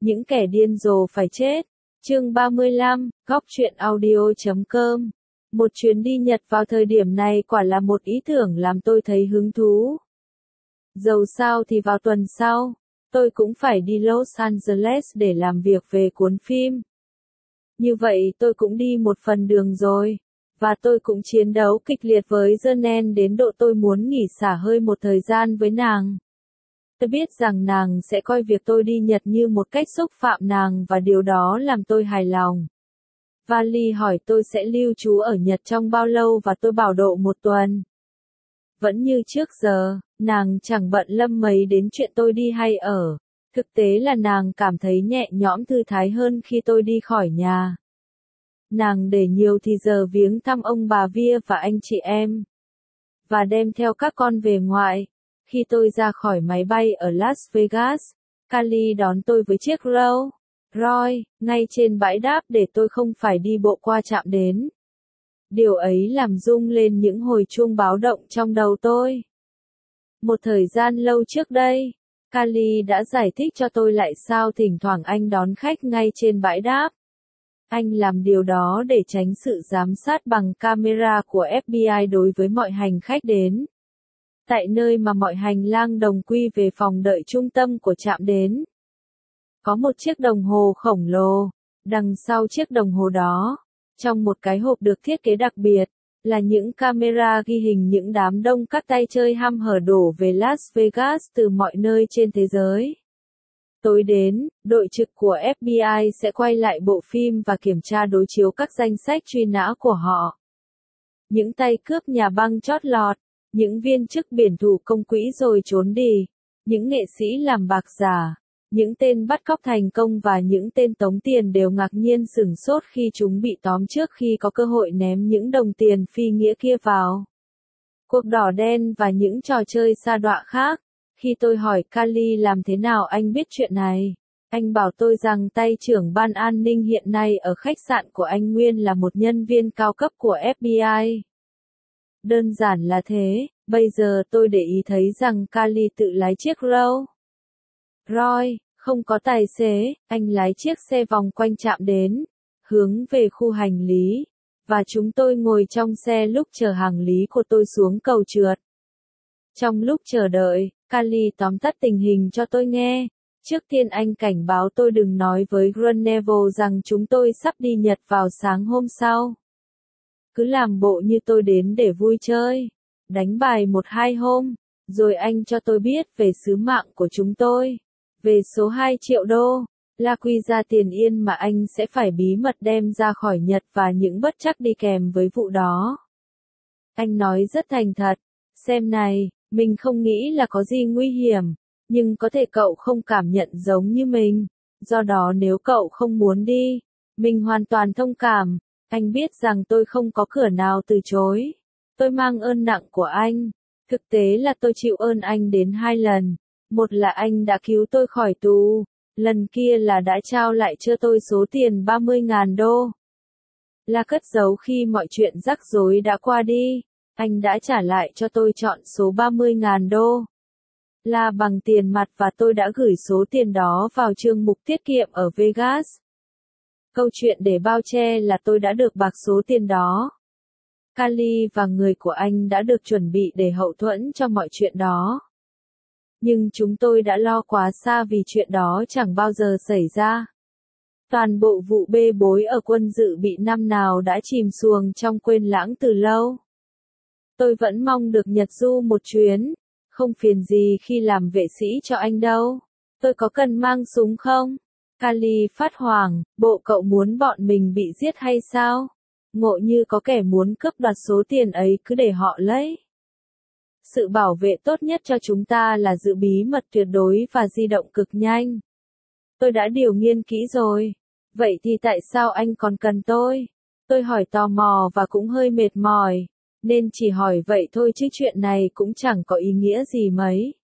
Những kẻ điên rồ phải chết. Chương 35, Góc truyện audio.com. Một chuyến đi Nhật vào thời điểm này quả là một ý tưởng làm tôi thấy hứng thú. Dầu sao thì vào tuần sau, tôi cũng phải đi Los Angeles để làm việc về cuốn phim. Như vậy tôi cũng đi một phần đường rồi, và tôi cũng chiến đấu kịch liệt với Jenen đến độ tôi muốn nghỉ xả hơi một thời gian với nàng. Tôi biết rằng nàng sẽ coi việc tôi đi Nhật như một cách xúc phạm nàng và điều đó làm tôi hài lòng. Vali hỏi tôi sẽ lưu trú ở Nhật trong bao lâu và tôi bảo độ một tuần. Vẫn như trước giờ, nàng chẳng bận lâm mấy đến chuyện tôi đi hay ở. Thực tế là nàng cảm thấy nhẹ nhõm thư thái hơn khi tôi đi khỏi nhà. Nàng để nhiều thì giờ viếng thăm ông bà Via và anh chị em. Và đem theo các con về ngoại. Khi tôi ra khỏi máy bay ở Las Vegas, Kali đón tôi với chiếc Rolls Royce, ngay trên bãi đáp để tôi không phải đi bộ qua trạm đến. Điều ấy làm rung lên những hồi chuông báo động trong đầu tôi. Một thời gian lâu trước đây, Kali đã giải thích cho tôi lại sao thỉnh thoảng anh đón khách ngay trên bãi đáp. Anh làm điều đó để tránh sự giám sát bằng camera của FBI đối với mọi hành khách đến. Tại nơi mà mọi hành lang đồng quy về phòng đợi trung tâm của trạm đến. Có một chiếc đồng hồ khổng lồ, đằng sau chiếc đồng hồ đó, trong một cái hộp được thiết kế đặc biệt, là những camera ghi hình những đám đông các tay chơi ham hở đổ về Las Vegas từ mọi nơi trên thế giới. Tối đến, đội trực của FBI sẽ quay lại bộ phim và kiểm tra đối chiếu các danh sách truy nã của họ. Những tay cướp nhà băng chót lọt, những viên chức biển thủ công quỹ rồi trốn đi, những nghệ sĩ làm bạc giả, những tên bắt cóc thành công và những tên tống tiền đều ngạc nhiên sửng sốt khi chúng bị tóm trước khi có cơ hội ném những đồng tiền phi nghĩa kia vào cuộc đỏ đen và những trò chơi sa đọa khác. Khi tôi hỏi Kali làm thế nào anh biết chuyện này, anh bảo tôi rằng tay trưởng ban an ninh hiện nay ở khách sạn của anh nguyên là một nhân viên cao cấp của FBI. Đơn giản là thế, bây giờ tôi để ý thấy rằng Kali tự lái chiếc Rolls Royce, không có tài xế, anh lái chiếc xe vòng quanh trạm đến, hướng về khu hành lý, và chúng tôi ngồi trong xe lúc chờ hàng lý của tôi xuống cầu trượt. Trong lúc chờ đợi, Kali tóm tắt tình hình cho tôi nghe. Trước tiên anh cảnh báo tôi đừng nói với Grunewald rằng chúng tôi sắp đi Nhật vào sáng hôm sau. Cứ làm bộ như tôi đến để vui chơi, đánh bài 1-2 hôm, rồi anh cho tôi biết về sứ mạng của chúng tôi, về số 2 triệu đô, là quy ra tiền yên mà anh sẽ phải bí mật đem ra khỏi Nhật và những bất trắc đi kèm với vụ đó. Anh nói rất thành thật, xem này, mình không nghĩ là có gì nguy hiểm, nhưng có thể cậu không cảm nhận giống như mình, do đó nếu cậu không muốn đi, mình hoàn toàn thông cảm. Anh biết rằng tôi không có cửa nào từ chối. Tôi mang ơn nặng của anh. Thực tế là tôi chịu ơn anh đến 2 lần. Một là anh đã cứu tôi khỏi tù. Lần kia là đã trao lại cho tôi số tiền 30.000 đô. Là cất giấu khi mọi chuyện rắc rối đã qua đi. Anh đã trả lại cho tôi trọn số 30.000 đô. Là bằng tiền mặt và tôi đã gửi số tiền đó vào chương mục tiết kiệm ở Vegas. Câu chuyện để bao che là tôi đã được bạc số tiền đó. Kali và người của anh đã được chuẩn bị để hậu thuẫn cho mọi chuyện đó. Nhưng chúng tôi đã lo quá xa vì chuyện đó chẳng bao giờ xảy ra. Toàn bộ vụ bê bối ở quân dự bị năm nào đã chìm xuồng trong quên lãng từ lâu. Tôi vẫn mong được Nhật du một chuyến, không phiền gì khi làm vệ sĩ cho anh đâu. Tôi có cần mang súng không? Kali phát hoảng, bộ cậu muốn bọn mình bị giết hay sao? Ngộ như có kẻ muốn cướp đoạt số tiền ấy cứ để họ lấy. Sự bảo vệ tốt nhất cho chúng ta là giữ bí mật tuyệt đối và di động cực nhanh. Tôi đã điều nghiên kỹ rồi. Vậy thì tại sao anh còn cần tôi? Tôi hỏi tò mò và cũng hơi mệt mỏi, nên chỉ hỏi vậy thôi chứ chuyện này cũng chẳng có ý nghĩa gì mấy.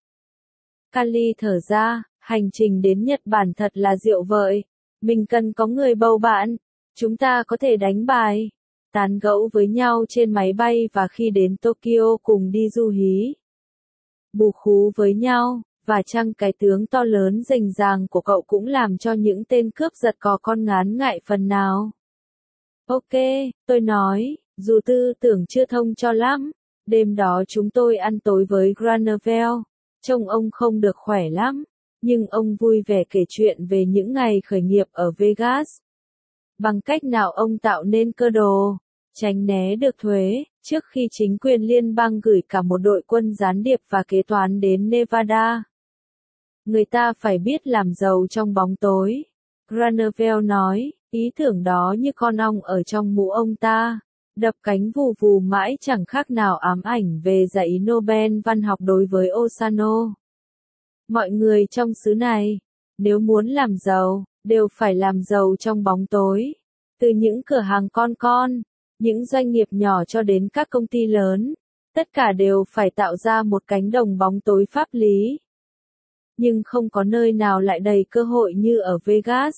Kali thở ra. Hành trình đến Nhật Bản thật là diệu vợi. Mình cần có người bầu bạn. Chúng ta có thể đánh bài, tán gẫu với nhau trên máy bay và khi đến Tokyo cùng đi du hí. Bù khú với nhau, Và chăng cái tướng to lớn rành ràng của cậu cũng làm cho những tên cướp giật có con ngán ngại phần nào? Ok, tôi nói, dù tư tưởng chưa thông cho lắm. Đêm đó chúng tôi ăn tối với Granville. Trông ông không được khỏe lắm, nhưng ông vui vẻ kể chuyện về những ngày khởi nghiệp ở Vegas. Bằng cách nào ông tạo nên cơ đồ, tránh né được thuế, trước khi chính quyền liên bang gửi cả một đội quân gián điệp và kế toán đến Nevada. Người ta phải biết làm giàu trong bóng tối. Granville nói, ý tưởng đó như con ong ở trong mũ ông ta, đập cánh vù vù mãi chẳng khác nào ám ảnh về giải Nobel văn học đối với Ossano. Mọi người trong xứ này, nếu muốn làm giàu, đều phải làm giàu trong bóng tối. Từ những cửa hàng con, những doanh nghiệp nhỏ cho đến các công ty lớn, tất cả đều phải tạo ra một cánh đồng bóng tối pháp lý. Nhưng không có nơi nào lại đầy cơ hội như ở Vegas.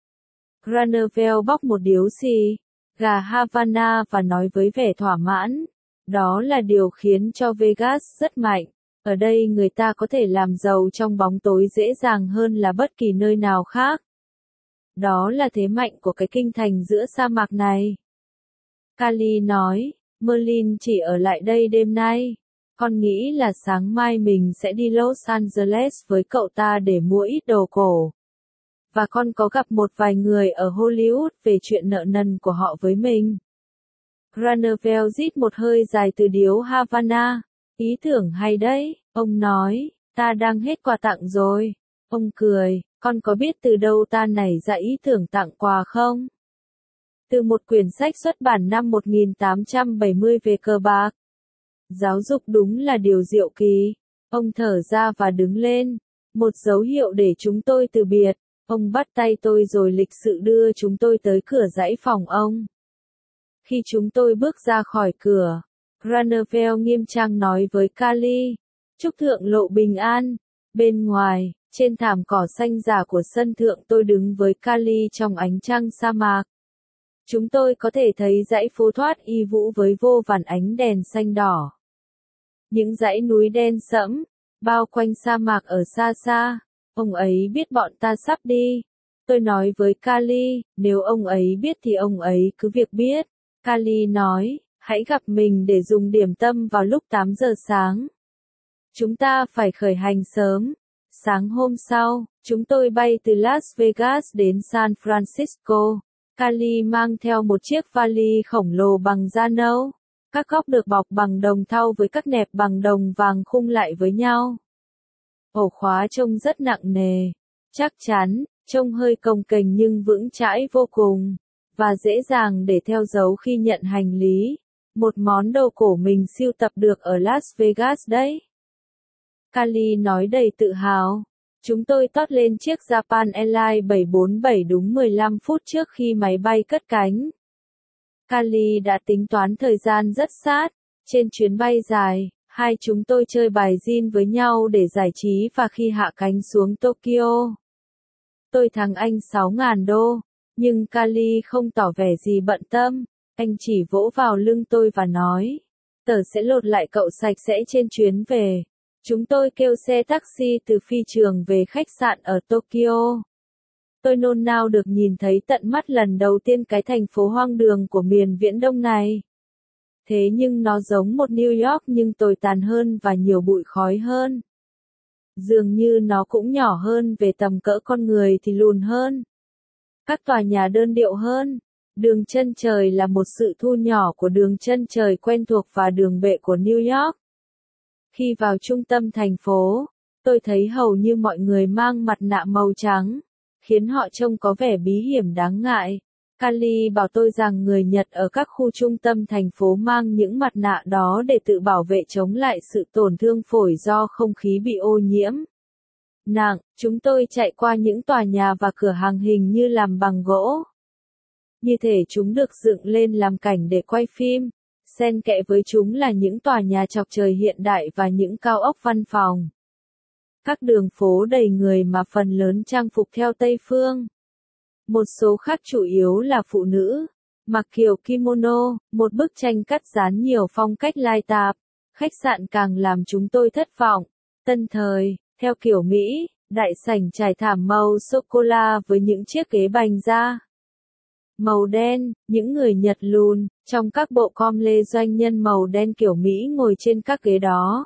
Granville bóc một điếu xì gà Havana và nói với vẻ thỏa mãn, đó là điều khiến cho Vegas rất mạnh. Ở đây người ta có thể làm giàu trong bóng tối dễ dàng hơn là bất kỳ nơi nào khác. Đó là thế mạnh của cái kinh thành giữa sa mạc này. Kali nói, Merlin chỉ ở lại đây đêm nay. Con nghĩ là sáng mai mình sẽ đi Los Angeles với cậu ta để mua ít đồ cổ. Và con có gặp một vài người ở Hollywood về chuyện nợ nần của họ với mình. Granville rít một hơi dài từ điếu Havana. Ý tưởng hay đấy, ông nói, ta đang hết quà tặng rồi. Ông cười, con có biết từ đâu ta nảy ra ý tưởng tặng quà không? Từ một quyển sách xuất bản năm 1870 về cờ bạc. Giáo dục đúng là điều diệu kỳ. Ông thở ra và đứng lên. Một dấu hiệu để chúng tôi từ biệt. Ông bắt tay tôi rồi lịch sự đưa chúng tôi tới cửa dãy phòng ông. Khi chúng tôi bước ra khỏi cửa, Granville nghiêm trang nói với Kali, chúc thượng lộ bình an. Bên ngoài, trên thảm cỏ xanh giả của sân thượng tôi đứng với Kali trong ánh trăng sa mạc. Chúng tôi có thể thấy dãy phố thoát y vũ với vô vàn ánh đèn xanh đỏ. Những dãy núi đen sẫm, bao quanh sa mạc ở xa xa. Ông ấy biết bọn ta sắp đi. Tôi nói với Kali, nếu ông ấy biết thì ông ấy cứ việc biết. Kali nói, hãy gặp mình để dùng điểm tâm vào lúc 8 giờ sáng. Chúng ta phải khởi hành sớm. Sáng hôm sau, chúng tôi bay từ Las Vegas đến San Francisco. Kali mang theo một chiếc vali khổng lồ bằng da nâu. Các góc được bọc bằng đồng thau với các nẹp bằng đồng vàng khung lại với nhau. Ổ khóa trông rất nặng nề, chắc chắn, trông hơi cồng kềnh nhưng vững chãi vô cùng, và dễ dàng để theo dấu khi nhận hành lý. Một món đồ cổ mình sưu tập được ở Las Vegas đấy. Kali nói đầy tự hào. Chúng tôi tót lên chiếc Japan Airlines 747 đúng 15 phút trước khi máy bay cất cánh. Kali đã tính toán thời gian rất sát. Trên chuyến bay dài, hai chúng tôi chơi bài gin với nhau để giải trí và khi hạ cánh xuống Tokyo. Tôi thắng anh 6.000 đô, nhưng Kali không tỏ vẻ gì bận tâm. Anh chỉ vỗ vào lưng tôi và nói, tớ sẽ lột lại cậu sạch sẽ trên chuyến về. Chúng tôi kêu xe taxi từ phi trường về khách sạn ở Tokyo. Tôi nôn nao được nhìn thấy tận mắt lần đầu tiên cái thành phố hoang đường của miền Viễn Đông này. Thế nhưng nó giống một New York nhưng tồi tàn hơn và nhiều bụi khói hơn. Dường như nó cũng nhỏ hơn về tầm cỡ con người thì lùn hơn. Các tòa nhà đơn điệu hơn. Đường chân trời là một sự thu nhỏ của đường chân trời quen thuộc và đường bệ của New York. Khi vào trung tâm thành phố, tôi thấy hầu như mọi người mang mặt nạ màu trắng, khiến họ trông có vẻ bí hiểm đáng ngại. Kali bảo tôi rằng người Nhật ở các khu trung tâm thành phố mang những mặt nạ đó để tự bảo vệ chống lại sự tổn thương phổi do không khí bị ô nhiễm nặng. Chúng tôi chạy qua những tòa nhà và cửa hàng hình như làm bằng gỗ. Như thể chúng được dựng lên làm cảnh để quay phim. Xen kẽ với chúng là những tòa nhà chọc trời hiện đại và những cao ốc văn phòng. Các đường phố đầy người mà phần lớn trang phục theo Tây phương. Một số khác chủ yếu là phụ nữ, mặc kiểu kimono, một bức tranh cắt dán nhiều phong cách lai tạp. Khách sạn càng làm chúng tôi thất vọng. Tân thời, theo kiểu Mỹ, đại sảnh trải thảm màu sô-cô-la với những chiếc ghế bành da màu đen, những người Nhật lùn, trong các bộ com lê doanh nhân màu đen kiểu Mỹ ngồi trên các ghế đó.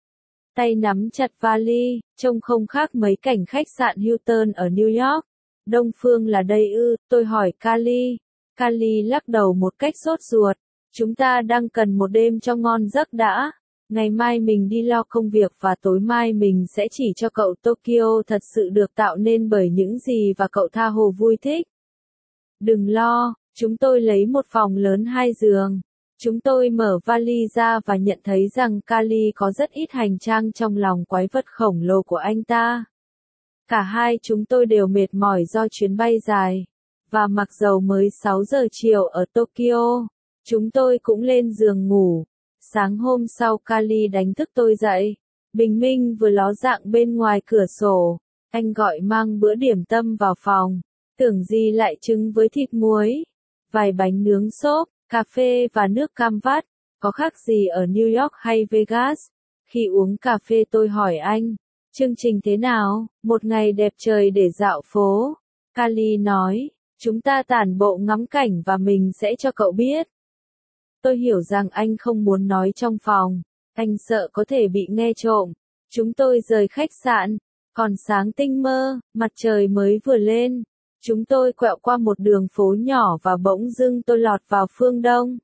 Tay nắm chặt vali, trông không khác mấy cảnh khách sạn Hilton ở New York. Đông Phương là đây ư, tôi hỏi Kali. Kali lắc đầu một cách sốt ruột. Chúng ta đang cần một đêm cho ngon giấc đã. Ngày mai mình đi lo công việc và tối mai mình sẽ chỉ cho cậu Tokyo thật sự được tạo nên bởi những gì và cậu tha hồ vui thích. Đừng lo, chúng tôi lấy một phòng lớn 2 giường. Chúng tôi mở vali ra và nhận thấy rằng Kali có rất ít hành trang trong lòng quái vật khổng lồ của anh ta. Cả hai chúng tôi đều mệt mỏi do chuyến bay dài. Và mặc dầu mới 6 giờ chiều ở Tokyo, chúng tôi cũng lên giường ngủ. Sáng hôm sau Kali đánh thức tôi dậy. Bình minh vừa ló dạng bên ngoài cửa sổ. Anh gọi mang bữa điểm tâm vào phòng. Tưởng gì lại trứng với thịt muối. Vài bánh nướng xốp, cà phê và nước cam vắt. Có khác gì ở New York hay Vegas? Khi uống cà phê tôi hỏi anh. Chương trình thế nào? Một ngày đẹp trời để dạo phố. Kali nói. Chúng ta tản bộ ngắm cảnh và mình sẽ cho cậu biết. Tôi hiểu rằng anh không muốn nói trong phòng. Anh sợ có thể bị nghe trộm. Chúng tôi rời khách sạn. Còn sáng tinh mơ, mặt trời mới vừa lên. Chúng tôi quẹo qua một đường phố nhỏ và bỗng dưng tôi lọt vào phương Đông.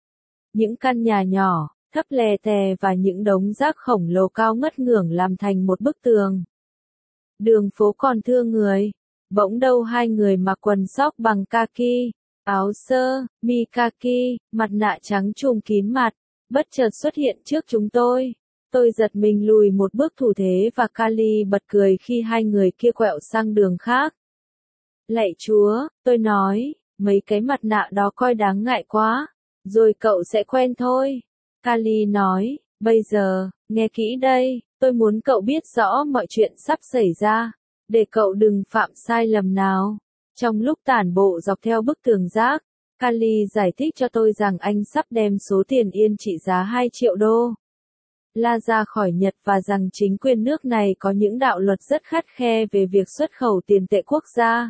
Những căn nhà nhỏ, thấp lè tè và những đống rác khổng lồ cao ngất ngưởng làm thành một bức tường. Đường phố còn thưa người. Bỗng đâu hai người mặc quần sóc bằng kaki, áo sơ, mi kaki, mặt nạ trắng trùm kín mặt, bất chợt xuất hiện trước chúng tôi. Tôi giật mình lùi một bước thủ thế và Kali bật cười khi hai người kia quẹo sang đường khác. Lạy Chúa, tôi nói, mấy cái mặt nạ đó coi đáng ngại quá, rồi cậu sẽ quen thôi. Kali nói, bây giờ, nghe kỹ đây, tôi muốn cậu biết rõ mọi chuyện sắp xảy ra, để cậu đừng phạm sai lầm nào. Trong lúc tản bộ dọc theo bức tường rác, Kali giải thích cho tôi rằng anh sắp đem số tiền yên trị giá 2 triệu đô la ra khỏi Nhật và rằng chính quyền nước này có những đạo luật rất khắt khe về việc xuất khẩu tiền tệ quốc gia.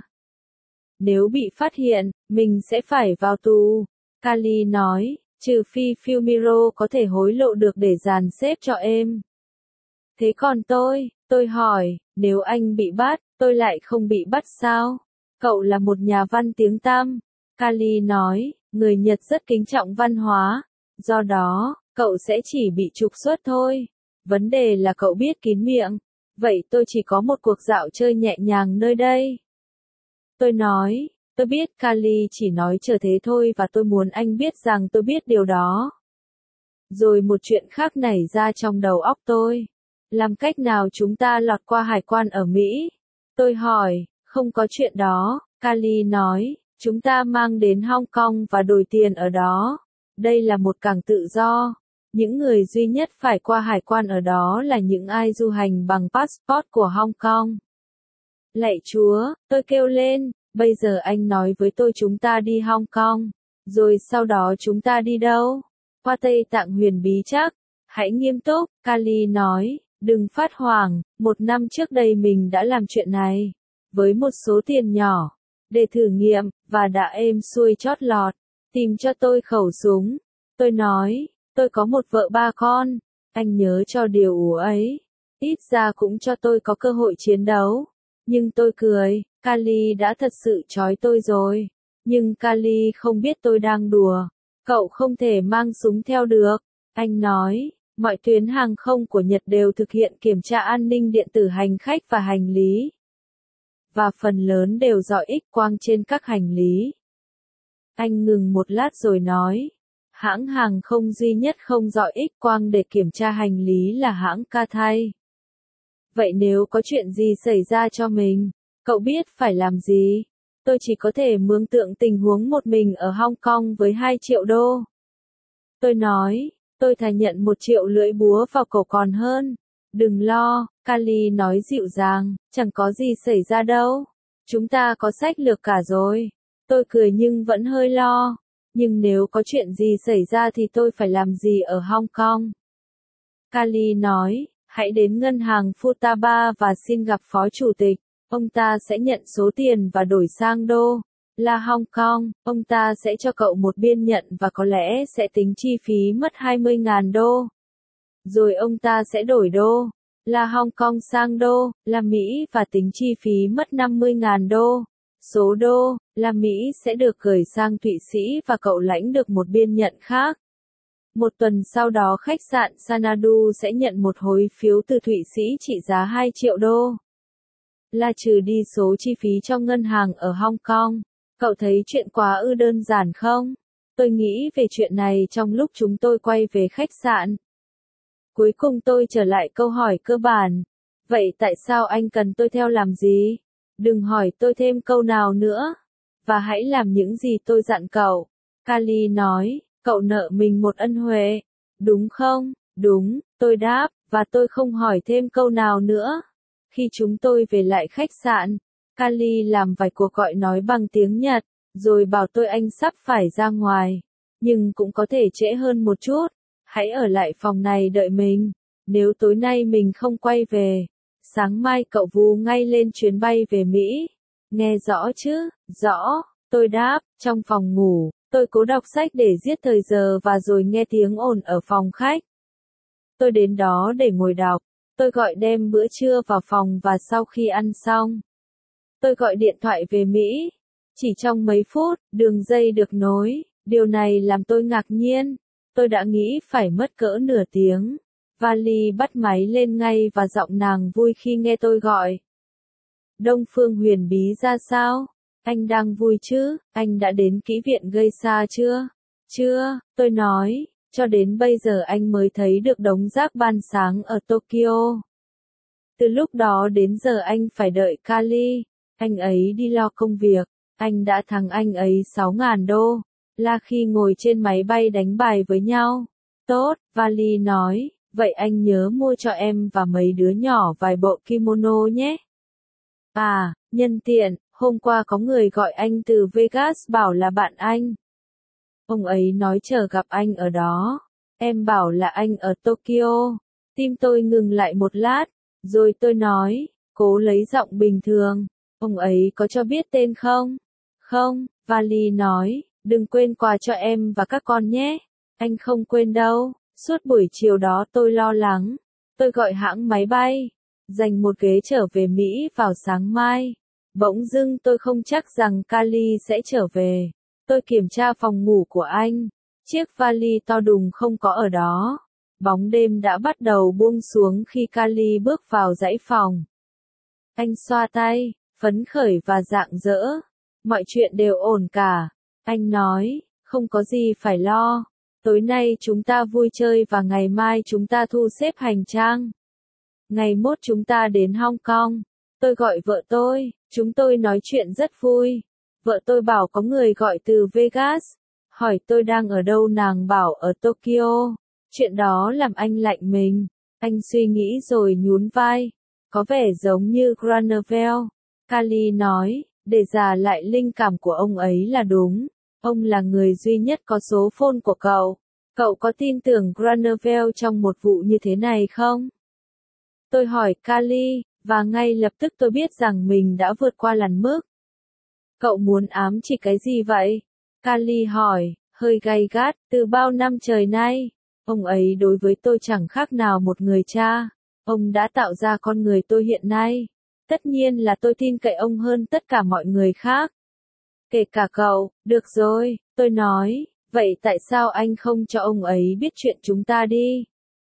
Nếu bị phát hiện, mình sẽ phải vào tù. Kali nói, trừ phi Fumiro có thể hối lộ được để dàn xếp cho em. Thế còn tôi hỏi, nếu anh bị bắt, tôi lại không bị bắt sao? Cậu là một nhà văn tiếng tăm. Kali nói, người Nhật rất kính trọng văn hóa. Do đó, cậu sẽ chỉ bị trục xuất thôi. Vấn đề là cậu biết kín miệng. Vậy tôi chỉ có một cuộc dạo chơi nhẹ nhàng nơi đây. Tôi nói, tôi biết Kali chỉ nói chờ thế thôi và tôi muốn anh biết rằng tôi biết điều đó. Rồi một chuyện khác nảy ra trong đầu óc tôi. Làm cách nào chúng ta lọt qua hải quan ở Mỹ? Tôi hỏi, không có chuyện đó, Kali nói, chúng ta mang đến Hong Kong và đổi tiền ở đó. Đây là một cảng tự do. Những người duy nhất phải qua hải quan ở đó là những ai du hành bằng passport của Hong Kong. Lạy Chúa, tôi kêu lên, bây giờ anh nói với tôi chúng ta đi Hong Kong. Rồi sau đó chúng ta đi đâu? Qua Tây Tạng huyền bí chắc. Hãy nghiêm túc, Kali nói, đừng phát hoảng, 1 năm trước đây mình đã làm chuyện này. Với một số tiền nhỏ. Để thử nghiệm, và đã êm xuôi chót lọt. Tìm cho tôi khẩu súng. Tôi nói, tôi có một vợ 3 con. Anh nhớ cho điều ủ ấy. Ít ra cũng cho tôi có cơ hội chiến đấu. Nhưng tôi cười, Kali đã thật sự trói tôi rồi. Nhưng Kali không biết tôi đang đùa. Cậu không thể mang súng theo được. Anh nói, mọi tuyến hàng không của Nhật đều thực hiện kiểm tra an ninh điện tử hành khách và hành lý. Và phần lớn đều dọi X-quang trên các hành lý. Anh ngừng một lát rồi nói, hãng hàng không duy nhất không dọi X-quang để kiểm tra hành lý là hãng Cathay. Vậy nếu có chuyện gì xảy ra cho mình, cậu biết phải làm gì? Tôi chỉ có thể mường tượng tình huống một mình ở Hong Kong với 2 triệu đô. Tôi nói, tôi thà nhận 1 triệu lưỡi búa vào cổ còn hơn. Đừng lo, Kali nói dịu dàng, chẳng có gì xảy ra đâu. Chúng ta có sách lược cả rồi. Tôi cười nhưng vẫn hơi lo. Nhưng nếu có chuyện gì xảy ra thì tôi phải làm gì ở Hong Kong? Kali nói, Hãy đến ngân hàng Futaba và xin gặp phó chủ tịch. Ông ta sẽ nhận số tiền và đổi sang đô la Hong Kong. Ông ta sẽ cho cậu một biên nhận và có lẽ sẽ tính chi phí mất 20.000 đô. Rồi ông ta sẽ đổi đô la Hong Kong sang đô la Mỹ và tính chi phí mất 50.000 đô. Số đô la Mỹ sẽ được gửi sang Thụy Sĩ và cậu lãnh được một biên nhận khác. Một tuần sau đó khách sạn Xanadu sẽ nhận một hối phiếu từ Thụy Sĩ trị giá 2 triệu đô la trừ đi số chi phí trong ngân hàng ở Hong Kong. Cậu thấy chuyện quá đơn giản không? Tôi nghĩ về chuyện này trong lúc chúng tôi quay về khách sạn. Cuối cùng tôi trở lại câu hỏi cơ bản. Vậy tại sao anh cần tôi theo làm gì? Đừng hỏi tôi thêm câu nào nữa. Và hãy làm những gì tôi dặn cậu. Kali nói, cậu nợ mình một ân huệ. Đúng không? Đúng, tôi đáp, và tôi không hỏi thêm câu nào nữa. Khi chúng tôi về lại khách sạn, Kali làm vài cuộc gọi nói bằng tiếng Nhật, rồi bảo tôi anh sắp phải ra ngoài. Nhưng cũng có thể trễ hơn một chút. Hãy ở lại phòng này đợi mình. Nếu tối nay mình không quay về, sáng mai cậu vù ngay lên chuyến bay về Mỹ. Nghe rõ chứ? Rõ, tôi đáp, trong phòng ngủ, tôi cố đọc sách để giết thời giờ và rồi nghe tiếng ồn ở phòng khách. Tôi đến đó để ngồi đọc. Tôi gọi đem bữa trưa vào phòng và sau khi ăn xong, tôi gọi điện thoại về Mỹ. Chỉ trong mấy phút, đường dây được nối. Điều này làm tôi ngạc nhiên. Tôi đã nghĩ phải mất cỡ nửa tiếng. Vali bắt máy lên ngay và giọng nàng vui khi nghe tôi gọi. Đông Phương Huyền Bí ra sao? Anh đang vui chứ? Anh đã đến kỹ viện gây xa chưa? Chưa, tôi nói. Cho đến bây giờ anh mới thấy được đống rác ban sáng ở Tokyo. Từ lúc đó đến giờ anh phải đợi Kali. Anh ấy đi lo công việc. Anh đã thắng anh ấy 6.000 đô la khi ngồi trên máy bay đánh bài với nhau. Tốt, Vali nói. Vậy anh nhớ mua cho em và mấy đứa nhỏ vài bộ kimono nhé. À, nhân tiện, hôm qua có người gọi anh từ Vegas bảo là bạn anh. Ông ấy nói chờ gặp anh ở đó. Em bảo là anh ở Tokyo. Tim tôi ngừng lại một lát. Rồi tôi nói, cố lấy giọng bình thường. Ông ấy có cho biết tên không? Không, Vali nói, đừng quên quà cho em và các con nhé. Anh không quên đâu. Suốt buổi chiều đó tôi lo lắng. Tôi gọi hãng máy bay, dành một ghế trở về Mỹ vào sáng mai. Bỗng dưng tôi không chắc rằng Kali sẽ trở về. Tôi kiểm tra phòng ngủ của anh. Chiếc vali to đùng không có ở đó. Bóng đêm đã bắt đầu buông xuống khi Kali bước vào dãy phòng. Anh xoa tay, phấn khởi và rạng rỡ. Mọi chuyện đều ổn cả. Anh nói, không có gì phải lo. Tối nay chúng ta vui chơi và ngày mai chúng ta thu xếp hành trang. Ngày mốt chúng ta đến Hong Kong. Tôi gọi vợ tôi, chúng tôi nói chuyện rất vui. Vợ tôi bảo có người gọi từ Vegas. Hỏi tôi đang ở đâu, nàng bảo ở Tokyo. Chuyện đó làm anh lạnh mình. Anh suy nghĩ rồi nhún vai. Có vẻ giống như Granovel. Kali nói, để giả lại linh cảm của ông ấy là đúng. Ông là người duy nhất có số phone của cậu. Cậu có tin tưởng Granovel trong một vụ như thế này không? Tôi hỏi Kali, và ngay lập tức tôi biết rằng mình đã vượt qua lằn mức. Cậu muốn ám chỉ cái gì vậy? Kali hỏi, hơi gay gắt, từ bao năm trời nay. Ông ấy đối với tôi chẳng khác nào một người cha. Ông đã tạo ra con người tôi hiện nay. Tất nhiên là tôi tin cậy ông hơn tất cả mọi người khác. Kể cả cậu, được rồi, tôi nói, vậy tại sao anh không cho ông ấy biết chuyện chúng ta đi?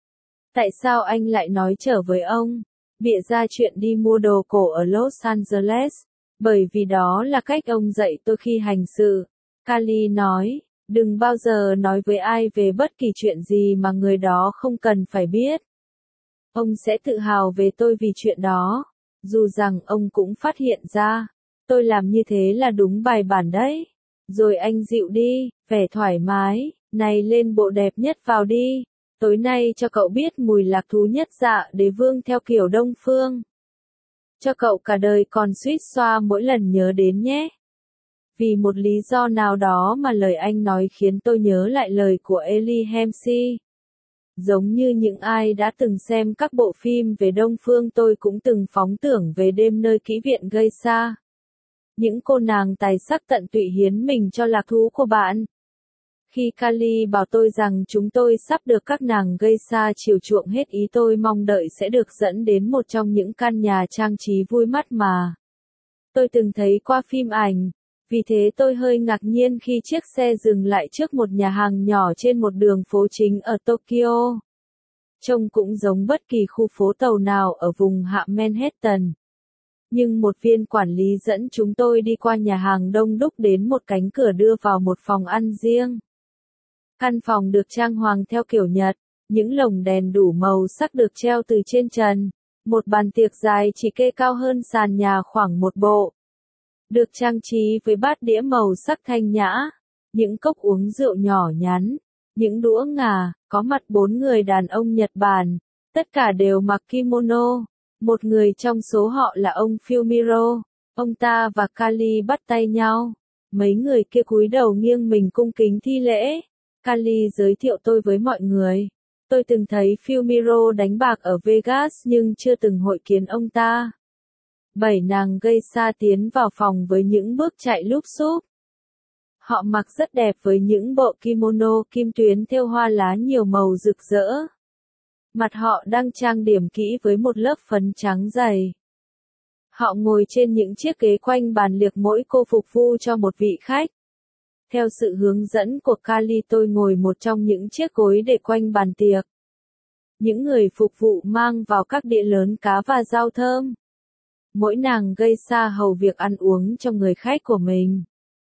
Tại sao anh lại nói trở với ông? Bịa ra chuyện đi mua đồ cổ ở Los Angeles. Bởi vì đó là cách ông dạy tôi khi hành sự. Kali nói, đừng bao giờ nói với ai về bất kỳ chuyện gì mà người đó không cần phải biết. Ông sẽ tự hào về tôi vì chuyện đó. Dù rằng ông cũng phát hiện ra, tôi làm như thế là đúng bài bản đấy. Rồi anh dịu đi, vẻ thoải mái, này lên bộ đẹp nhất vào đi. Tối nay cho cậu biết mùi lạc thú nhất dạ đế vương theo kiểu Đông Phương. Cho cậu cả đời còn suýt xoa mỗi lần nhớ đến nhé. Vì một lý do nào đó mà lời anh nói khiến tôi nhớ lại lời của Eli Hemsey. Giống như những ai đã từng xem các bộ phim về Đông Phương, tôi cũng từng phóng tưởng về đêm nơi kỹ viện geisha. Những cô nàng tài sắc tận tụy hiến mình cho lạc thú của bạn. Khi Kali bảo tôi rằng chúng tôi sắp được các nàng geisha chiều chuộng hết ý, tôi mong đợi sẽ được dẫn đến một trong những căn nhà trang trí vui mắt mà tôi từng thấy qua phim ảnh. Vì thế tôi hơi ngạc nhiên khi chiếc xe dừng lại trước một nhà hàng nhỏ trên một đường phố chính ở Tokyo. Trông cũng giống bất kỳ khu phố tàu nào ở vùng hạ Manhattan. Nhưng một viên quản lý dẫn chúng tôi đi qua nhà hàng đông đúc đến một cánh cửa đưa vào một phòng ăn riêng. Căn phòng được trang hoàng theo kiểu Nhật, những lồng đèn đủ màu sắc được treo từ trên trần, một bàn tiệc dài chỉ kê cao hơn sàn nhà khoảng một bộ. Được trang trí với bát đĩa màu sắc thanh nhã, những cốc uống rượu nhỏ nhắn, những đũa ngà, có mặt 4 người đàn ông Nhật Bản, tất cả đều mặc kimono. Một người trong số họ là ông Fumiro, ông ta và Kali bắt tay nhau. Mấy người kia cúi đầu nghiêng mình cung kính thi lễ. Kali giới thiệu tôi với mọi người. Tôi từng thấy Fumiro đánh bạc ở Vegas nhưng chưa từng hội kiến ông ta. 7 nàng geisha tiến vào phòng với những bước chạy lúp xúp. Họ mặc rất đẹp với những bộ kimono kim tuyến thêu hoa lá nhiều màu rực rỡ. Mặt họ đang trang điểm kỹ với một lớp phấn trắng dày. Họ ngồi trên những chiếc ghế quanh bàn liệc, mỗi cô phục vụ cho một vị khách. Theo sự hướng dẫn của Kali, tôi ngồi một trong những chiếc gối để quanh bàn tiệc. Những người phục vụ mang vào các đĩa lớn cá và rau thơm. Mỗi nàng geisha hầu việc ăn uống cho người khách của mình.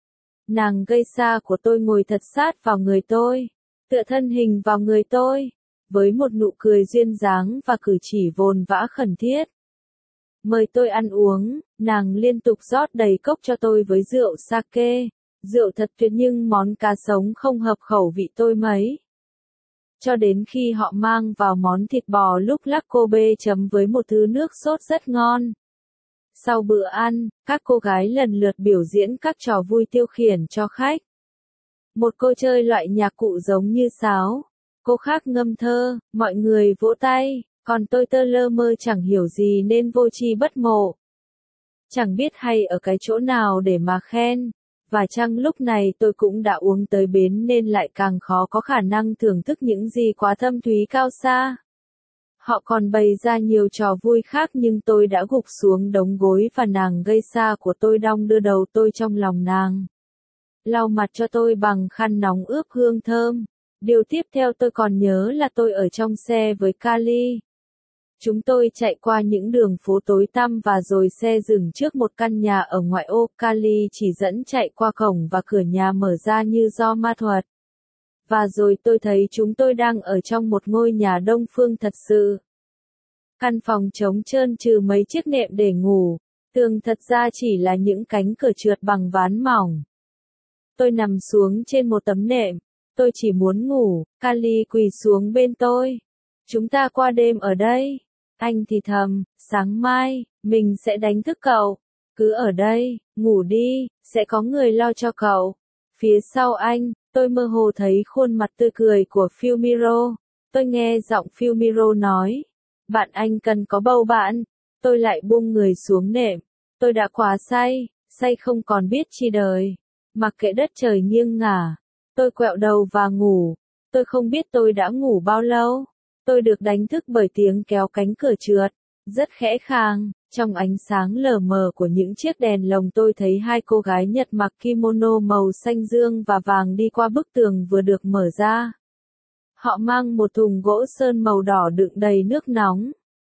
Nàng geisha của tôi ngồi thật sát vào người tôi, tựa thân hình vào người tôi, với một nụ cười duyên dáng và cử chỉ vồn vã khẩn thiết. Mời tôi ăn uống, nàng liên tục rót đầy cốc cho tôi với rượu sake, rượu thật tuyệt nhưng món cá sống không hợp khẩu vị tôi mấy. Cho đến khi họ mang vào món thịt bò lúc lắc Kobe chấm với một thứ nước sốt rất ngon. Sau bữa ăn, các cô gái lần lượt biểu diễn các trò vui tiêu khiển cho khách. Một cô chơi loại nhạc cụ giống như sáo, cô khác ngâm thơ, mọi người vỗ tay, còn tôi tơ lơ mơ chẳng hiểu gì nên vô tri bất mộ. Chẳng biết hay ở cái chỗ nào để mà khen, và chăng lúc này tôi cũng đã uống tới bến nên lại càng khó có khả năng thưởng thức những gì quá thâm thúy cao xa. Họ còn bày ra nhiều trò vui khác nhưng tôi đã gục xuống đống gối và nàng geisha của tôi đong đưa đầu tôi trong lòng nàng. Lau mặt cho tôi bằng khăn nóng ướp hương thơm. Điều tiếp theo tôi còn nhớ là tôi ở trong xe với Kali. Chúng tôi chạy qua những đường phố tối tăm và rồi xe dừng trước một căn nhà ở ngoại ô. Kali chỉ dẫn chạy qua cổng và cửa nhà mở ra như do ma thuật. Và rồi tôi thấy chúng tôi đang ở trong một ngôi nhà Đông Phương thật sự. Căn phòng trống trơn trừ mấy chiếc nệm để ngủ, tường thật ra chỉ là những cánh cửa trượt bằng ván mỏng. Tôi nằm xuống trên một tấm nệm, tôi chỉ muốn ngủ. Kali quỳ xuống bên tôi. Chúng ta qua đêm ở đây. Anh thì thầm, sáng mai, mình sẽ đánh thức cậu. Cứ ở đây, ngủ đi, sẽ có người lo cho cậu. Phía sau anh, tôi mơ hồ thấy khuôn mặt tươi cười của Fumiro. Tôi nghe giọng Fumiro nói, bạn anh cần có bầu bạn. Tôi lại buông người xuống nệm. Tôi đã quá say, say không còn biết chi đời. Mặc kệ đất trời nghiêng ngả, tôi quẹo đầu và ngủ. Tôi không biết tôi đã ngủ bao lâu. Tôi được đánh thức bởi tiếng kéo cánh cửa trượt, rất khẽ khàng. Trong ánh sáng lờ mờ của những chiếc đèn lồng tôi thấy hai cô gái Nhật mặc kimono màu xanh dương và vàng đi qua bức tường vừa được mở ra. Họ mang một thùng gỗ sơn màu đỏ đựng đầy nước nóng.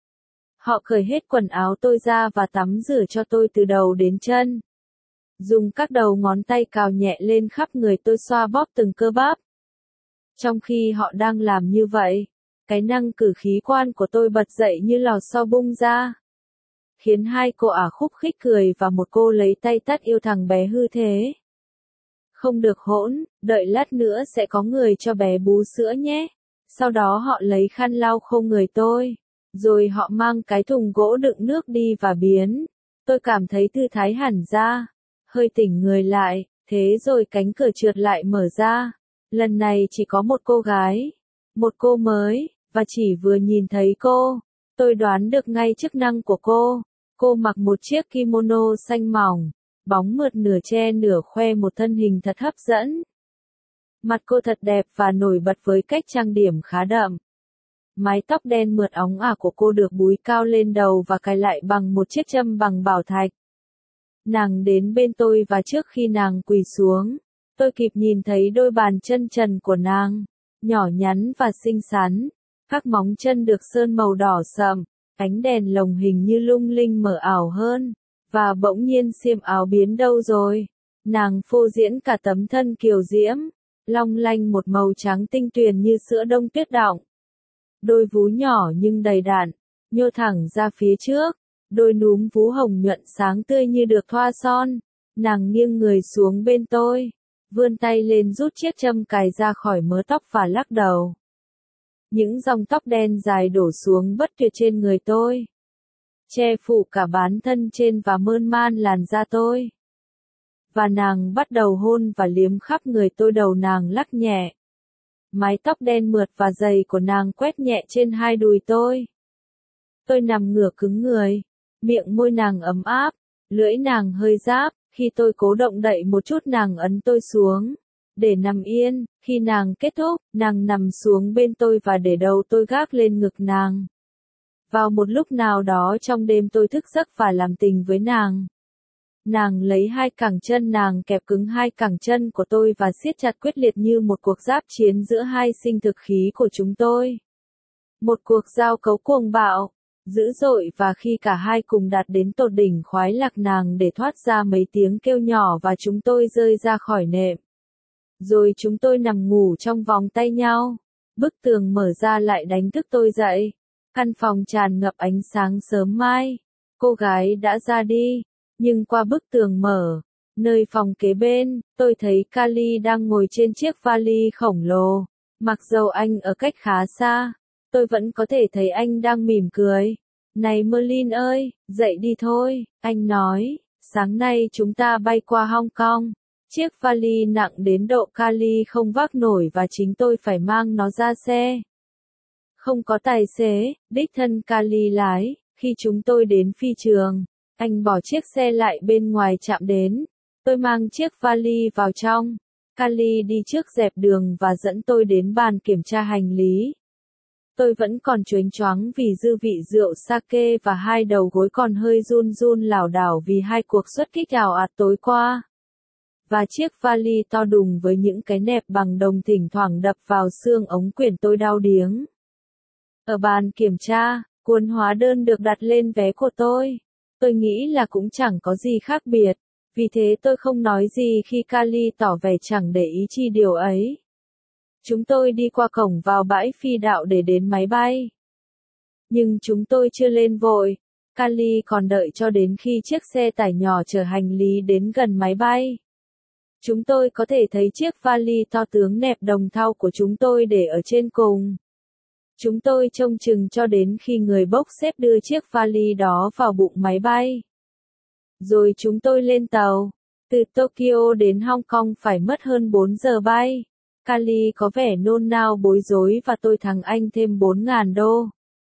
Họ cởi hết quần áo tôi ra và tắm rửa cho tôi từ đầu đến chân. Dùng các đầu ngón tay cào nhẹ lên khắp người tôi, xoa bóp từng cơ bắp. Trong khi họ đang làm như vậy, cái năng cử khí quan của tôi bật dậy như lò xo bung ra. Khiến hai cô ả khúc khích cười và một cô lấy tay tát yêu thằng bé hư thế. Không được hỗn, đợi lát nữa sẽ có người cho bé bú sữa nhé. Sau đó họ lấy khăn lau khô người tôi. Rồi họ mang cái thùng gỗ đựng nước đi và biến. Tôi cảm thấy thư thái hẳn ra. Hơi tỉnh người lại, thế rồi cánh cửa trượt lại mở ra. Lần này chỉ có một cô gái. Một cô mới, và chỉ vừa nhìn thấy cô, tôi đoán được ngay chức năng của cô. Cô mặc một chiếc kimono xanh mỏng, bóng mượt nửa che nửa khoe một thân hình thật hấp dẫn. Mặt cô thật đẹp và nổi bật với cách trang điểm khá đậm. Mái tóc đen mượt óng ả của cô được búi cao lên đầu và cài lại bằng một chiếc châm bằng bảo thạch. Nàng đến bên tôi và trước khi nàng quỳ xuống, tôi kịp nhìn thấy đôi bàn chân trần của nàng, nhỏ nhắn và xinh xắn. Các móng chân được sơn màu đỏ sậm, ánh đèn lồng hình như lung linh mờ ảo hơn. Và bỗng nhiên xiêm áo biến đâu rồi? Nàng phô diễn cả tấm thân kiều diễm, long lanh một màu trắng tinh tuyền như sữa đông tuyết đọng. Đôi vú nhỏ nhưng đầy đặn, nhô thẳng ra phía trước, đôi núm vú hồng nhuận sáng tươi như được thoa son. Nàng nghiêng người xuống bên tôi, vươn tay lên rút chiếc châm cài ra khỏi mớ tóc và lắc đầu. Những dòng tóc đen dài đổ xuống bất tuyệt trên người tôi, che phủ cả bán thân trên và mơn man làn da tôi. Và nàng bắt đầu hôn và liếm khắp người tôi, đầu nàng lắc nhẹ. Mái tóc đen mượt và dày của nàng quét nhẹ trên hai đùi tôi. Tôi nằm ngửa cứng người, miệng môi nàng ấm áp, lưỡi nàng hơi ráp. Khi tôi cố động đậy một chút nàng ấn tôi xuống, để nằm yên. Khi nàng kết thúc, nàng nằm xuống bên tôi và để đầu tôi gác lên ngực nàng. Vào một lúc nào đó trong đêm tôi thức giấc và làm tình với nàng. Nàng lấy hai cẳng chân nàng kẹp cứng hai cẳng chân của tôi và siết chặt quyết liệt như một cuộc giáp chiến giữa hai sinh thực khí của chúng tôi. Một cuộc giao cấu cuồng bạo, dữ dội, và khi cả hai cùng đạt đến tột đỉnh khoái lạc, nàng để thoát ra mấy tiếng kêu nhỏ và chúng tôi rơi ra khỏi nệm. Rồi chúng tôi nằm ngủ trong vòng tay nhau. Bức tường mở ra lại đánh thức tôi dậy. Căn phòng tràn ngập ánh sáng sớm mai. Cô gái đã ra đi, nhưng qua bức tường mở, nơi phòng kế bên, tôi thấy Kali đang ngồi trên chiếc vali khổng lồ. Mặc dầu anh ở cách khá xa, tôi vẫn có thể thấy anh đang mỉm cười. Này Merlin ơi, dậy đi thôi, anh nói, sáng nay chúng ta bay qua Hong Kong. Chiếc vali nặng đến độ Kali không vác nổi và chính tôi phải mang nó ra xe. Không có tài xế, đích thân Kali lái. Khi chúng tôi đến phi trường, anh bỏ chiếc xe lại bên ngoài trạm đến. Tôi mang chiếc vali vào trong. Kali đi trước dẹp đường và dẫn tôi đến bàn kiểm tra hành lý. Tôi vẫn còn chónh choáng vì dư vị rượu sake và hai đầu gối còn hơi run run lảo đảo vì hai cuộc xuất kích ào ạt tối qua. Và chiếc vali to đùng với những cái nẹp bằng đồng thỉnh thoảng đập vào xương ống quyển tôi đau điếng. Ở bàn kiểm tra, cuốn hóa đơn được đặt lên vé của tôi. Tôi nghĩ là cũng chẳng có gì khác biệt, vì thế tôi không nói gì khi Kali tỏ vẻ chẳng để ý chi điều ấy. Chúng tôi đi qua cổng vào bãi phi đạo để đến máy bay. Nhưng chúng tôi chưa lên vội. Kali còn đợi cho đến khi chiếc xe tải nhỏ chở hành lý đến gần máy bay. Chúng tôi có thể thấy chiếc vali to tướng nẹp đồng thau của chúng tôi để ở trên cùng. Chúng tôi trông chừng cho đến khi người bốc xếp đưa chiếc vali đó vào bụng máy bay. Rồi chúng tôi lên tàu. Từ Tokyo đến Hong Kong phải mất hơn 4 giờ bay. Kali có vẻ nôn nao bối rối và tôi thắng anh thêm 4.000 đô.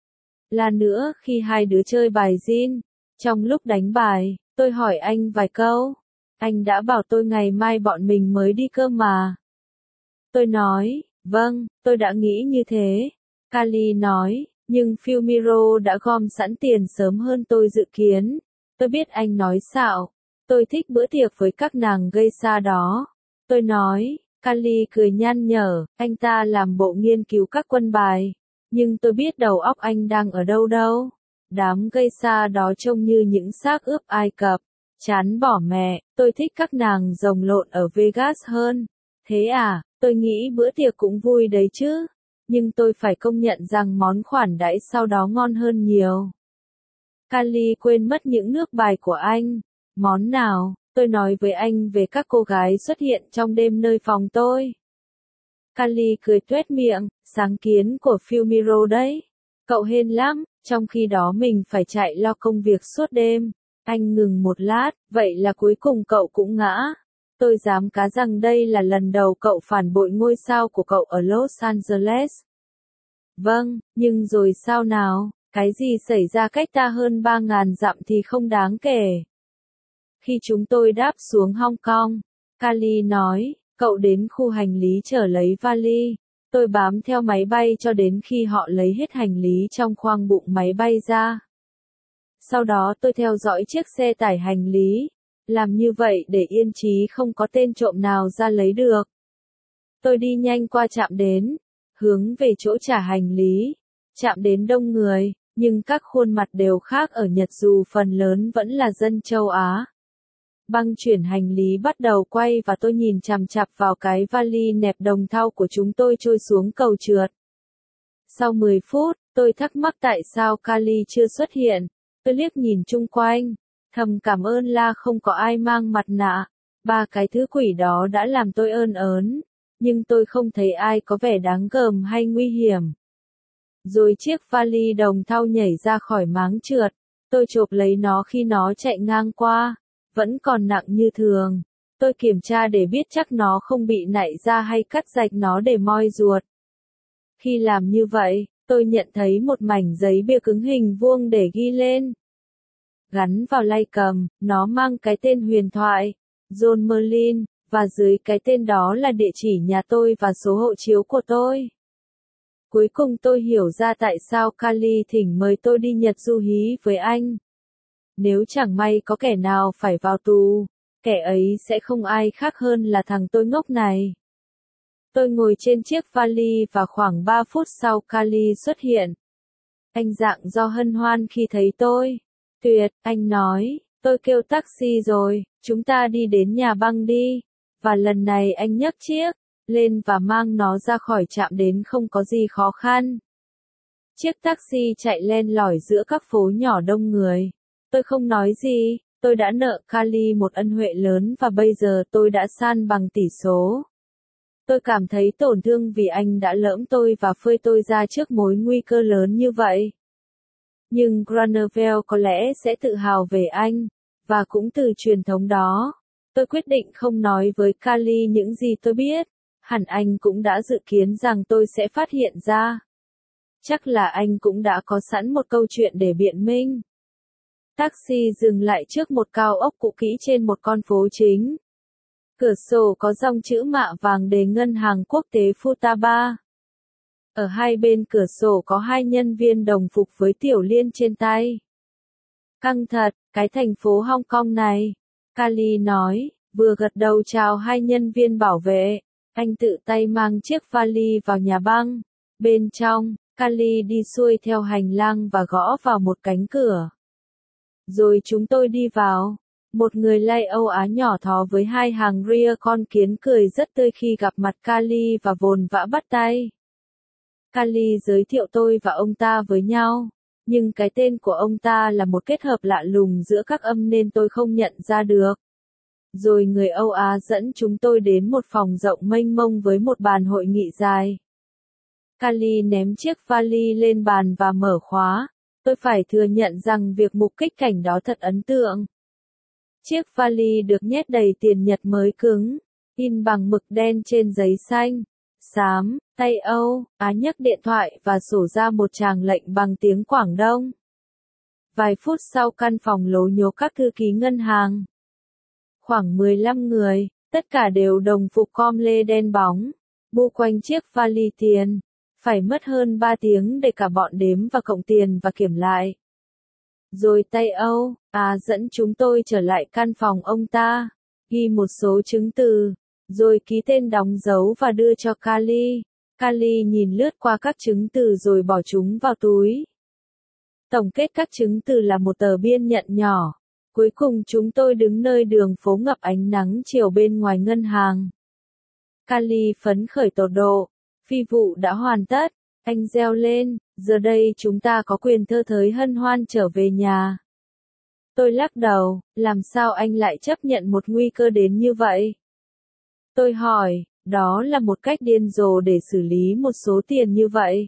Là nữa, khi hai đứa chơi bài zin, trong lúc đánh bài, tôi hỏi anh vài câu. Anh đã bảo tôi ngày mai bọn mình mới đi cơ mà. Tôi nói, vâng, tôi đã nghĩ như thế. Kali nói, nhưng Fumiro đã gom sẵn tiền sớm hơn tôi dự kiến. Tôi biết anh nói xạo. Tôi thích bữa tiệc với các nàng geisha đó. Tôi nói, Kali cười nhăn nhở, anh ta làm bộ nghiên cứu các quân bài. Nhưng tôi biết đầu óc anh đang ở đâu đâu. Đám geisha đó trông như những xác ướp Ai Cập. Chán bỏ mẹ, tôi thích các nàng rồng lộn ở Vegas hơn. Thế à, tôi nghĩ bữa tiệc cũng vui đấy chứ. Nhưng tôi phải công nhận rằng món khoản đãi sau đó ngon hơn nhiều. Kali quên mất những nước bài của anh. Món nào? Tôi nói với anh về các cô gái xuất hiện trong đêm nơi phòng tôi. Kali cười tuét miệng, sáng kiến của Fumiro đấy. Cậu hên lắm, trong khi đó mình phải chạy lo công việc suốt đêm. Anh ngừng một lát, vậy là cuối cùng cậu cũng ngã. Tôi dám cá rằng đây là lần đầu cậu phản bội ngôi sao của cậu ở Los Angeles. Vâng, nhưng rồi sao nào, cái gì xảy ra cách ta hơn 3.000 dặm thì không đáng kể. Khi chúng tôi đáp xuống Hong Kong, Kali nói, cậu đến khu hành lý chờ lấy vali. Tôi bám theo máy bay cho đến khi họ lấy hết hành lý trong khoang bụng máy bay ra. Sau đó tôi theo dõi chiếc xe tải hành lý. Làm như vậy để yên chí không có tên trộm nào ra lấy được. Tôi đi nhanh qua trạm đến, hướng về chỗ trả hành lý. Trạm đến đông người, nhưng các khuôn mặt đều khác ở Nhật dù phần lớn vẫn là dân châu Á. Băng chuyển hành lý bắt đầu quay và tôi nhìn chằm chằm vào cái vali nẹp đồng thau của chúng tôi trôi xuống cầu trượt. Sau 10 phút, tôi thắc mắc tại sao Kali chưa xuất hiện. Tôi liếc nhìn chung quanh, thầm cảm ơn là không có ai mang mặt nạ. Ba cái thứ quỷ đó đã làm tôi ơn ớn, nhưng tôi không thấy ai có vẻ đáng gờm hay nguy hiểm. Rồi chiếc vali đồng thau nhảy ra khỏi máng trượt, tôi chộp lấy nó khi nó chạy ngang qua, vẫn còn nặng như thường. Tôi kiểm tra để biết chắc nó không bị nảy ra hay cắt rạch nó để moi ruột. Khi làm như vậy, tôi nhận thấy một mảnh giấy bìa cứng hình vuông để ghi lên. Gắn vào lay cầm, nó mang cái tên huyền thoại, John Merlin, và dưới cái tên đó là địa chỉ nhà tôi và số hộ chiếu của tôi. Cuối cùng tôi hiểu ra tại sao Kali thỉnh mời tôi đi Nhật du hí với anh. Nếu chẳng may có kẻ nào phải vào tù, kẻ ấy sẽ không ai khác hơn là thằng tôi ngốc này. Tôi ngồi trên chiếc vali và khoảng 3 phút sau Kali xuất hiện. Anh dạng do hân hoan khi thấy tôi. Tuyệt, anh nói, tôi kêu taxi rồi, chúng ta đi đến nhà băng đi. Và lần này anh nhấc chiếc lên và mang nó ra khỏi trạm đến không có gì khó khăn. Chiếc taxi chạy len lỏi giữa các phố nhỏ đông người. Tôi không nói gì, tôi đã nợ Kali một ân huệ lớn và bây giờ tôi đã san bằng tỷ số. Tôi cảm thấy tổn thương vì anh đã lỡm tôi và phơi tôi ra trước mối nguy cơ lớn như vậy. Nhưng Groeneveld có lẽ sẽ tự hào về anh, và cũng từ truyền thống đó. Tôi quyết định không nói với Kali những gì tôi biết. Hẳn anh cũng đã dự kiến rằng tôi sẽ phát hiện ra. Chắc là anh cũng đã có sẵn một câu chuyện để biện minh. Taxi dừng lại trước một cao ốc cũ kỹ trên một con phố chính. Cửa sổ có dòng chữ mạ vàng đề ngân hàng quốc tế Futaba. Ở hai bên cửa sổ có hai nhân viên đồng phục với tiểu liên trên tay. Căng thật, cái thành phố Hong Kong này. Kali nói, vừa gật đầu chào hai nhân viên bảo vệ. Anh tự tay mang chiếc vali vào nhà băng. Bên trong, Kali đi xuôi theo hành lang và gõ vào một cánh cửa. Rồi chúng tôi đi vào. Một người lay Âu Á nhỏ thó với hai hàng ria con kiến cười rất tươi khi gặp mặt Kali và vồn vã bắt tay. Kali giới thiệu tôi và ông ta với nhau, nhưng cái tên của ông ta là một kết hợp lạ lùng giữa các âm nên tôi không nhận ra được. Rồi người Âu Á dẫn chúng tôi đến một phòng rộng mênh mông với một bàn hội nghị dài. Kali ném chiếc vali lên bàn và mở khóa. Tôi phải thừa nhận rằng việc mục kích cảnh đó thật ấn tượng. Chiếc vali được nhét đầy tiền Nhật mới cứng, in bằng mực đen trên giấy xanh, xám, Tây Âu, Á nhấc điện thoại và sổ ra một tràng lệnh bằng tiếng Quảng Đông. Vài phút sau căn phòng lố nhố các thư ký ngân hàng. Khoảng 15 người, tất cả đều đồng phục com lê đen bóng, bu quanh chiếc vali tiền. Phải mất hơn 3 tiếng để cả bọn đếm và cộng tiền và kiểm lại. Rồi Tây Âu, dẫn chúng tôi trở lại căn phòng ông ta, ghi một số chứng từ, rồi ký tên đóng dấu và đưa cho Kali. Kali nhìn lướt qua các chứng từ rồi bỏ chúng vào túi. Tổng kết các chứng từ là một tờ biên nhận nhỏ. Cuối cùng chúng tôi đứng nơi đường phố ngập ánh nắng chiều bên ngoài ngân hàng. Kali phấn khởi tột độ. Phi vụ đã hoàn tất, anh reo lên, giờ đây chúng ta có quyền thơ thới hân hoan trở về nhà. Tôi lắc đầu, làm sao anh lại chấp nhận một nguy cơ đến như vậy? Tôi hỏi, đó là một cách điên rồ để xử lý một số tiền như vậy.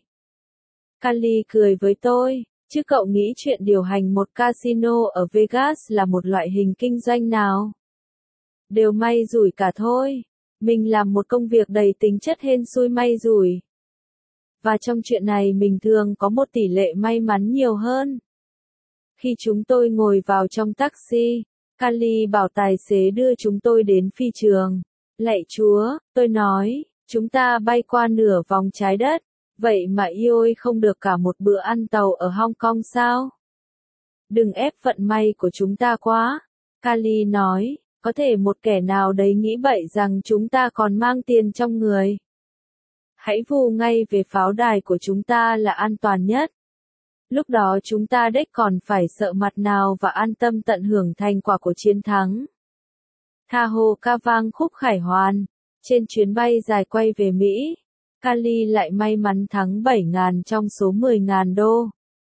Kali cười với tôi, chứ cậu nghĩ chuyện điều hành một casino ở Vegas là một loại hình kinh doanh nào? Đều may rủi cả thôi. Mình làm một công việc đầy tính chất hên xui may rủi. Và trong chuyện này mình thường có một tỷ lệ may mắn nhiều hơn. Khi chúng tôi ngồi vào trong taxi, Kali bảo tài xế đưa chúng tôi đến phi trường. Lạy Chúa, tôi nói, chúng ta bay qua nửa vòng trái đất, vậy mà Ioi không được cả một bữa ăn tàu ở Hong Kong sao? Đừng ép vận may của chúng ta quá. Kali nói, có thể một kẻ nào đấy nghĩ bậy rằng chúng ta còn mang tiền trong người. Hãy vù ngay về pháo đài của chúng ta là an toàn nhất. Lúc đó chúng ta đếch còn phải sợ mặt nào và an tâm tận hưởng thành quả của chiến thắng. Tha hồ ca vang khúc khải hoàn. Trên chuyến bay dài quay về Mỹ, Kali lại may mắn thắng 7.000 trong số 10.000 đô.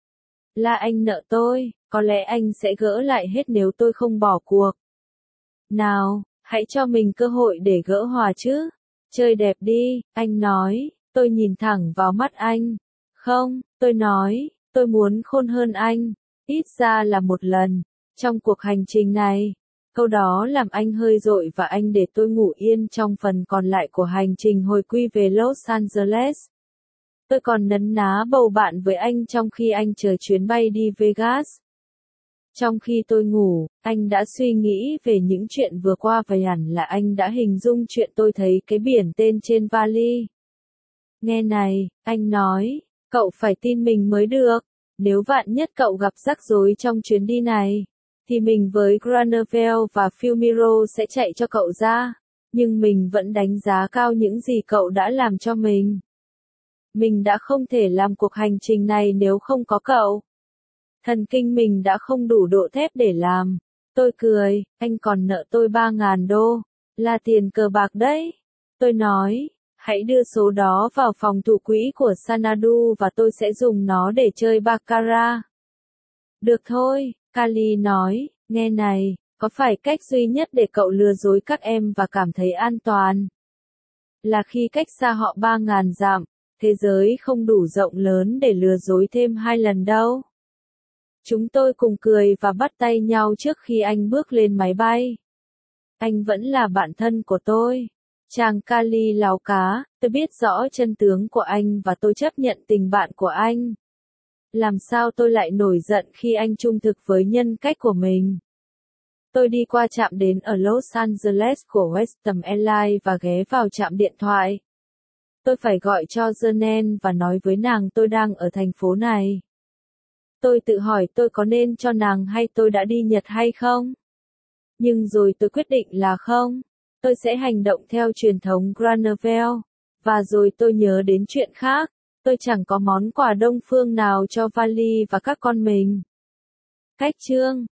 Là anh nợ tôi, có lẽ anh sẽ gỡ lại hết nếu tôi không bỏ cuộc. Nào, hãy cho mình cơ hội để gỡ hòa chứ. Chơi đẹp đi, anh nói. Tôi nhìn thẳng vào mắt anh. Không, tôi nói, tôi muốn khôn hơn anh. Ít ra là một lần. Trong cuộc hành trình này. Câu đó làm anh hơi dội và anh để tôi ngủ yên trong phần còn lại của hành trình hồi quy về Los Angeles. Tôi còn nấn ná bầu bạn với anh trong khi anh chờ chuyến bay đi Vegas. Trong khi tôi ngủ, anh đã suy nghĩ về những chuyện vừa qua và hẳn là anh đã hình dung chuyện tôi thấy cái biển tên trên vali. Nghe này, anh nói, cậu phải tin mình mới được. Nếu vạn nhất cậu gặp rắc rối trong chuyến đi này, thì mình với Granville và Fumiro sẽ chạy cho cậu ra. Nhưng mình vẫn đánh giá cao những gì cậu đã làm cho mình. Mình đã không thể làm cuộc hành trình này nếu không có cậu. Thần kinh mình đã không đủ độ thép để làm. Tôi cười, anh còn nợ tôi 3.000 đô. Là tiền cờ bạc đấy. Tôi nói, hãy đưa số đó vào phòng thủ quỹ của Xanadu và tôi sẽ dùng nó để chơi baccarat. Được thôi, Kali nói, nghe này, có phải cách duy nhất để cậu lừa dối các em và cảm thấy an toàn? Là khi cách xa họ 3.000 dặm, thế giới không đủ rộng lớn để lừa dối thêm 2 lần đâu. Chúng tôi cùng cười và bắt tay nhau trước khi anh bước lên máy bay. Anh vẫn là bạn thân của tôi. Chàng Kali láo cá, tôi biết rõ chân tướng của anh và tôi chấp nhận tình bạn của anh. Làm sao tôi lại nổi giận khi anh trung thực với nhân cách của mình? Tôi đi qua trạm đến ở Los Angeles của Western Airlines và ghé vào trạm điện thoại. Tôi phải gọi cho Jenen và nói với nàng tôi đang ở thành phố này. Tôi tự hỏi tôi có nên cho nàng hay tôi đã đi Nhật hay không? Nhưng rồi tôi quyết định là không. Tôi sẽ hành động theo truyền thống Granville. Và rồi tôi nhớ đến chuyện khác. Tôi chẳng có món quà đông phương nào cho vali và các con mình. Cách chương